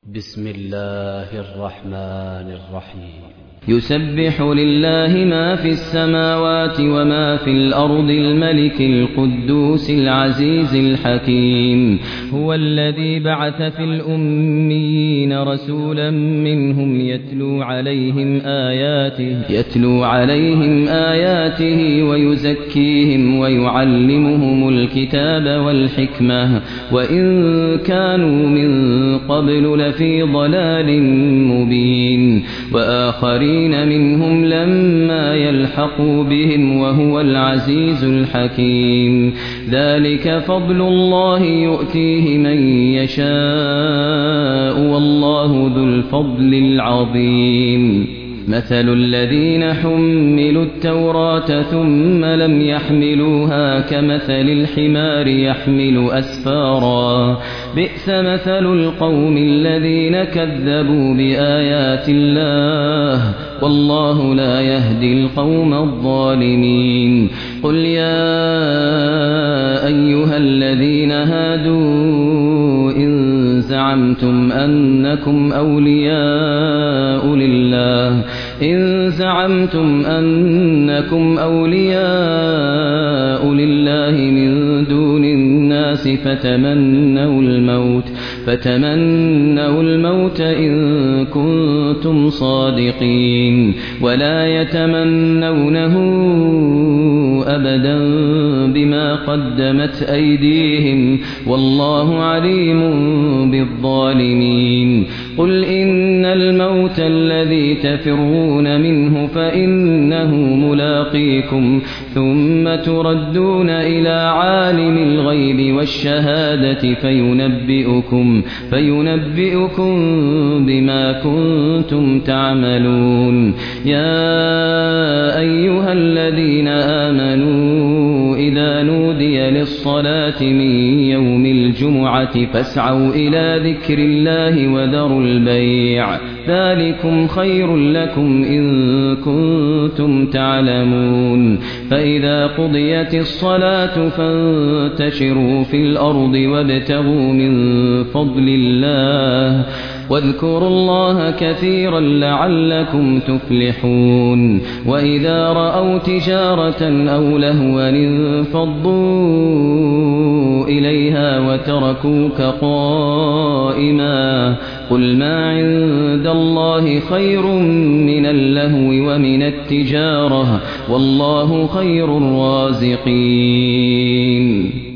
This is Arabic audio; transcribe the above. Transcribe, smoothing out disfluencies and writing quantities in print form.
بسم الله الرحمن الرحيم. يسبح لله ما في السماوات وما في الأرض الملك القدوس العزيز الحكيم. هو الذي بعث في الأميين رسولا منهم يتلو عليهم آياته ويزكيهم ويعلمهم الكتاب والحكمة وإن كانوا من قبل لفي ضلال مبين. وآخرين منهم لما يلحقوا بهم وهو العزيز الحكيم. ذلك فضل الله يؤتيه من يشاء والله ذو الفضل العظيم. مثل الذين حملوا التوراة ثم لم يحملوها كمثل الحمار يحمل أسفارا بئس مثل القوم الذين كذبوا بآيات الله والله لا يهدي القوم الظالمين. قل يا أيها الذين هادوا إن زعمتم أنكم أولياء لله من دون الناس فتمنوا الموت إن كنتم صادقين ولا يتمنونه أبدا بما قدمت أيديهم والله عليم بالظالمين. قل إن الموت الذي تفرون منه فإنه ملاقيكم ثم تردون إلى عالم الغيب والشهادة فينبئكم بما كنتم تعملون. يا أيها الذين آمنوا إذا نودي للصلاة من يوم الجمعة فاسعوا إلى ذكر الله وذروا البيع ذلكم خير لكم إن كنتم تعلمون. فإذا قضيت الصلاة فانتشروا في الأرض وابتغوا من فضل الله واذكروا الله كثيرا لعلكم تفلحون. وإذا رأوا تجارة أو لهوا انفضوا إليها وتركوك قائما قل ما عند الله خير من اللهو ومن التجارة والله خير الرازقين.